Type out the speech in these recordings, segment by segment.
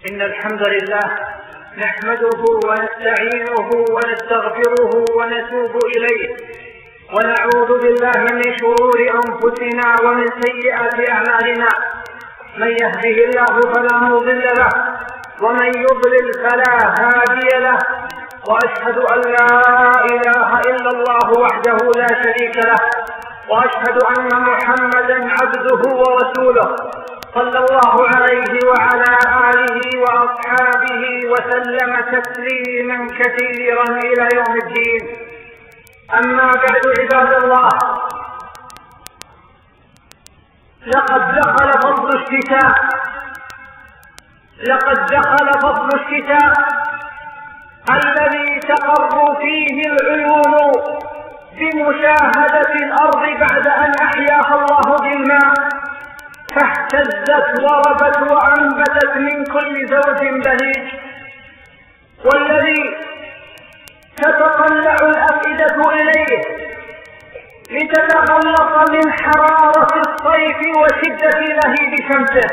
إن الحمد لله نحمده ونستعينه ونستغفره ونتوب إليه، ونعوذ بالله من شرور أنفسنا ومن سيئات أعمالنا. من يهده الله فلا مضل له، ومن يضلل فلا هادي له، وأشهد أن لا إله إلا الله وحده لا شريك له، وأشهد أن محمدا عبده ورسوله صلى الله عليه وعلى آله وأصحابه وسلم تسليما كثيرا إلى يوم الدين. أما بعد عباد الله، لقد دخل فصل الشتاء الذي تقر فيه العيون بمشاهدة الأرض بعد أن أحياها الله بالماء، فاهتزت وربت وأنبتت من كل زوج بهيج، والذي تتطلع الأفئدة إليه لتتخلص من حرارة الصيف وشدة لهيب شمسه.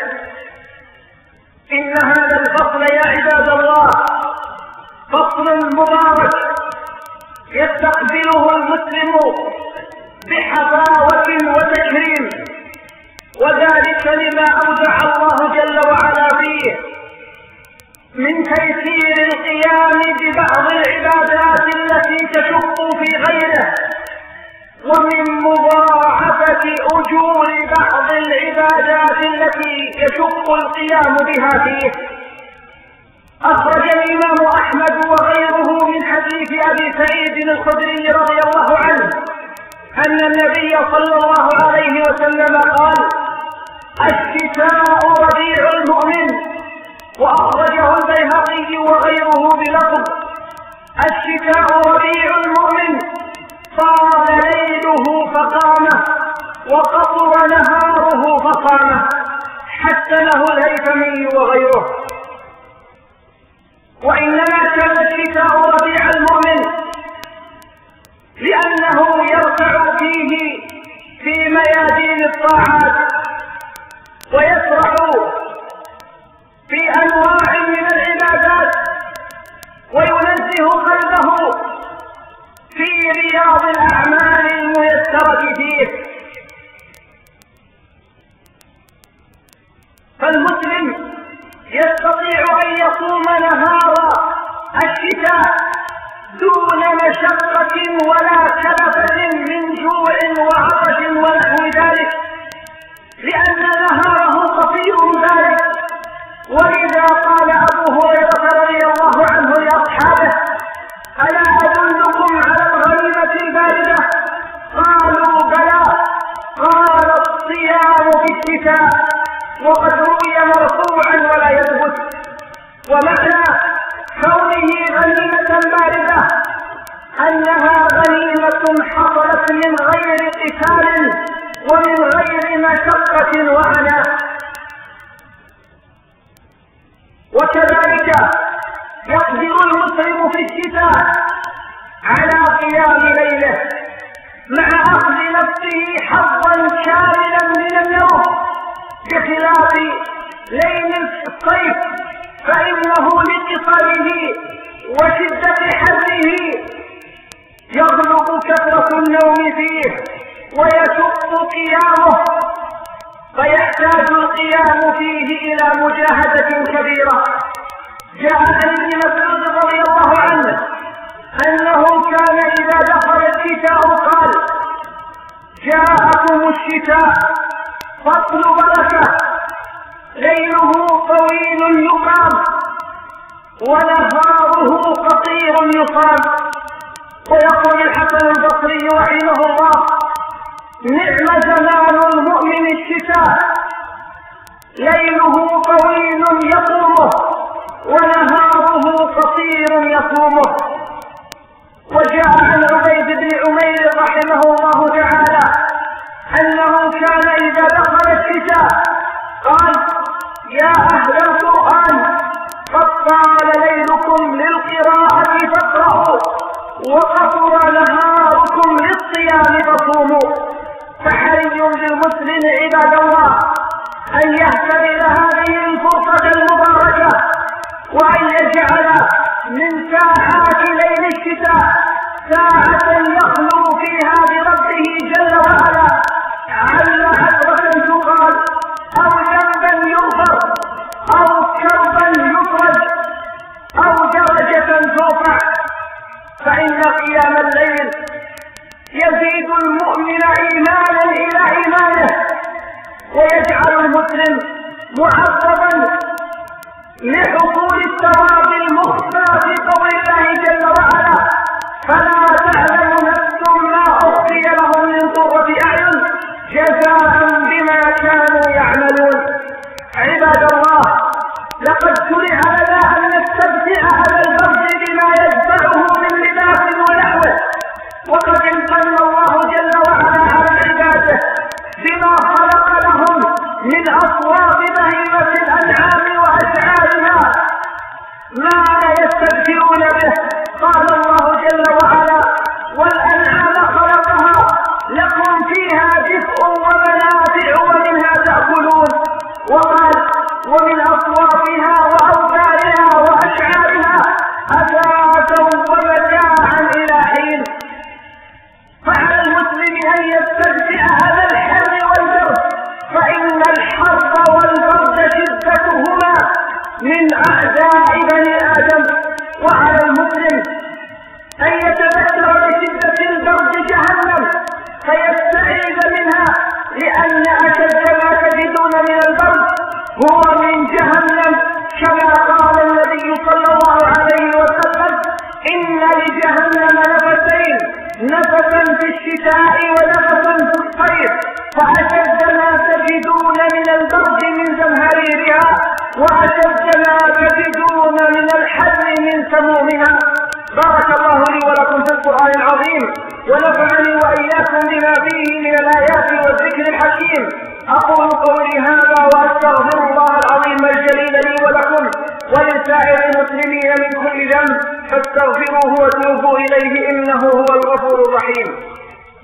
إن هذا الفصل يا عباد الله فصل مبارك يستقبله المسلم بحفاوة وتكريم، وذلك لما أودع الله جل وعلا فيه من تيسير القيام ببعض العبادات التي تشق في غيره، ومن مضاعفة أجور بعض العبادات التي يشق القيام بها فيه. أخرج الإمام أحمد وغيره من حديث أبي سعيد الخدري رضي الله عنه أن النبي صلى الله عليه وسلم قال: الشتاء ربيع المؤمن. وأخرجه البيهقي وغيره بلفظ: الشتاء ربيع المؤمن، طال ليله فقامه وقصر نهاره فصامه، حتى له الهيثمي وغيره. وإنما كان الشتاء ربيع المؤمن لأنه يرفع فيه في ميادين الطاعات، ويسرع في أنواع من العبادات، وينزه قلبه في رياض الأعمال الميسرة فيه. فالمسلم يستطيع أن يصوم نهار الشتاء دون مشقة ولا كلفة من جوع وعطش ونحو ذلك، لأن نهاره قصير ذلك. وإذا قال أبو هريرة رضي الله عنه لأصحابه: ألا أدلكم على الغنيمة الباردة؟ قالوا: بلى. قال: الصيام في الشتاء. وقد روي مرفوعا ولا يثبت. ومعنى كونه غنيمة باردة أنها غنيمة حصلت من غير قتال ومن غير مشقة وعناء. وكذلك يقدر المسلم في الشتاء على قيام ليله مع أخذ نفسه حظا كاملا من النوم، بخلاف ليل الصيف فإنه لقصره وشدة حره يغلب كثرة النوم فيه ويشق قيامه، فيحتاج القيام فيه إلى مجاهدة كبيرة. جاء عن ابن مسعود رضي الله عنه أنه كان إذا دخل الشتاء قال: جاءكم الشتاء فصل بركة، ليله طويل يقام ونهاره قصير يصام. ويقول الحسن البصري رحمه الله: نعم زمان المؤمن الشتاء، ليله طويل يقومه ونهاره قصير يصومه. وجاء عن عبيد بن عمير رحمه الله تعالى أنه كان إذا دخل الشتاء قال: يا أهل القرآن قد طال ليلكم للقراءة فاقرأوا، وقصر نهاركم للصيام فصوموا. فحري بالمسلم عباد الله أن يهتدي هذه ساعات ليل الشتاء ساعة يخلو فيها بربه جل وعلا، عل حسرة تقال أو ذنبا يغفر أو كربا يفرج أو درجة ترفع، فإن قيام الليل يزيد المؤمن إيمانا إلى إيمانه، ويجعل المسلم معرضا لحصول الثواب المخفى في قول الله جل وعلا: فلا تعلم نفس ما أخفي لهم من قرة أعين جزاء بما كانوا يعملون. عباد الله، لقد شرع لنا أن نستمتع على البرد بما يدفعه من لباس ونحوه، وقد امتن الله جل وعلا على عباده بما خلق لهم من أصوات بهيمة الأنعام وأشعارها ما لا يستبشرون به. قال الله جل وعلا: والأنعام خلقها لكم فيها دفء ومنافع ومنها تأكلون. وقال: ومن أصواتها وأوبارها وأشعارها أثاثا ومتاعا إلى حين. فعلى المسلم أن يستمتع على الحر والبرد، فإن الحر والبرد شدتهما من أعداء بني آدم. وعلى المسلم أن يتذكر بشدة البرد جهنم فيستعيذ منها، لأن أشد ما تجدون من البرد هو من جهنم، كما قال النبي صلى الله عليه وسلم: إن لجهنم نفسين، نفسا في الشتاء ونفسا في الصيف، فأشد ما تجدون من البرد من زمهريرها، وأشد ما تجدون من الحر من سمومها. بارك الله لي ولكم في القرآن العظيم، ونفعني وإياكم بما فيه من الآيات والذكر الحكيم. أقول قولي هذا وأستغفر الله العظيم الجليل لي ولكم ولسائر المسلمين من كل ذنب، فاستغفروه وتوبوا إليه إنه هو الغفور الرحيم.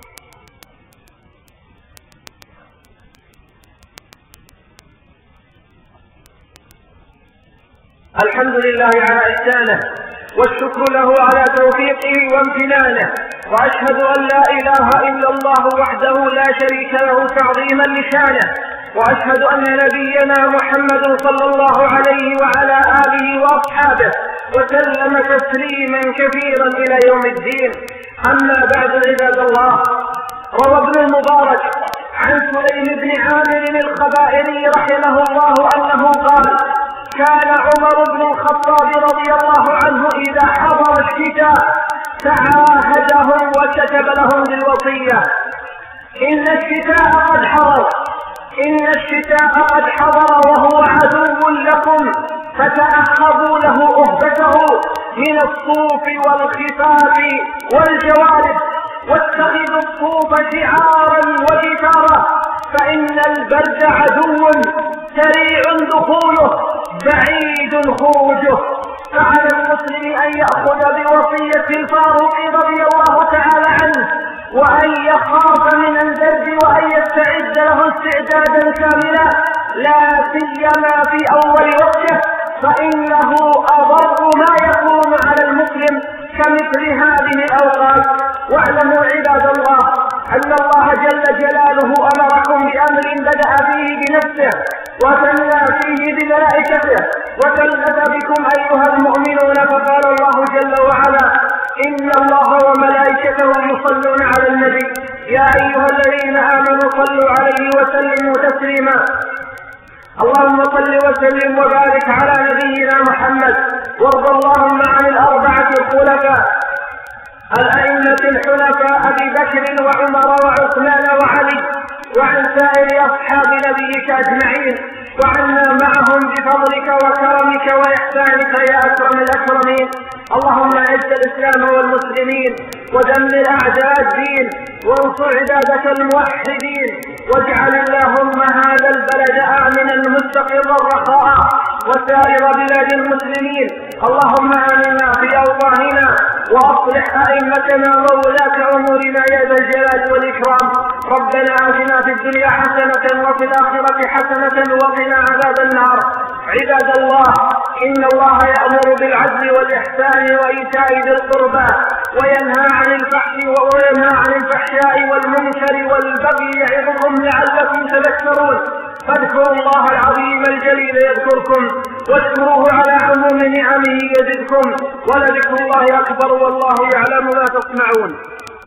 الحمد لله على إحسانه، والشكر له على توفيقه وامتنانه، وأشهد أن لا إله إلا الله وحده لا شريك له تعظيما لشانه، وأشهد أن نبينا محمد صلى الله عليه وعلى آله وأصحابه وسلم تسليما كثيرا إلى يوم الدين. أما بعد عباد الله، روى ابن المبارك عن سليم بن عامر الخبائري رحمه الله أنه قال: كان عمر بن الخطاب رضي الله عنه إذا حضر الشتاء تعاهدهم وكتب لهم بالوصية: إن الشتاء قد حضر، إن الشتاء قد حضر وهو عدو لكم، فتأخذوا له أهبته من الصوف والخفاف والجوارب، واتخذوا الصوف شعارا وجفارا، فإن البرد عدو سريع دخوله بعيد خروجه. فعلى المسلم أن يأخذ بوصية الفاروق رضي الله تعالى عنه، وأن يخاف من البرد وأن يستعد له استعدادا كاملا، لا سيما في أول وقته، فإنه أضر ما يكون على المسلم كمثل هذه الأوقات. واعلموا عباد الله أن الله جل جلاله أمركم بأمر بدأ فيه بنفسه وثنى فيه بملائكته وثلث بكم أيها المؤمنون، فقال الله جل وعلا: إن الله وملائكته يصلون على النبي يا أيها الذين آمنوا صلوا عليه وسلموا تسليما. اللهم صل وسلم وبارك على نبينا محمد، وارض اللهم عن الأربعة الخلفاء الأئمة الحنفاء أبي بكر وعمر وعثمان وعلي، وعن سائر أصحاب نبيك أجمعين، وعنا معهم بفضلك وكرمك وإحسانك يا أكرم الأكرمين. اللهم أعز الإسلام والمسلمين، ودمر أعداء الدين، وانصر عبادك الموحدين، واجعل اللهم هذا البلد آمنا مستقرا رخاء، وسائر بلاد المسلمين. اللهم آمنا في أوطاننا، وأصلح أئمتنا وولاة أمورنا يا ذا الجلال والإكرام. ربنا آتنا في الدنيا حسنة وفي الآخرة حسنة وقنا عذاب النار. عباد الله، إن الله يأمر بالعدل والإحسان وإيتاء ذي القربى وينهى عن الفحشاء والمنكر والبغي يعظكم لعلكم تذكرون. فاذكروا الله العظيم الجليل يذكركم واشكروه على عموم نعمه يزدكم ولذكر الله أكبر والله يعلم ما تصنعون.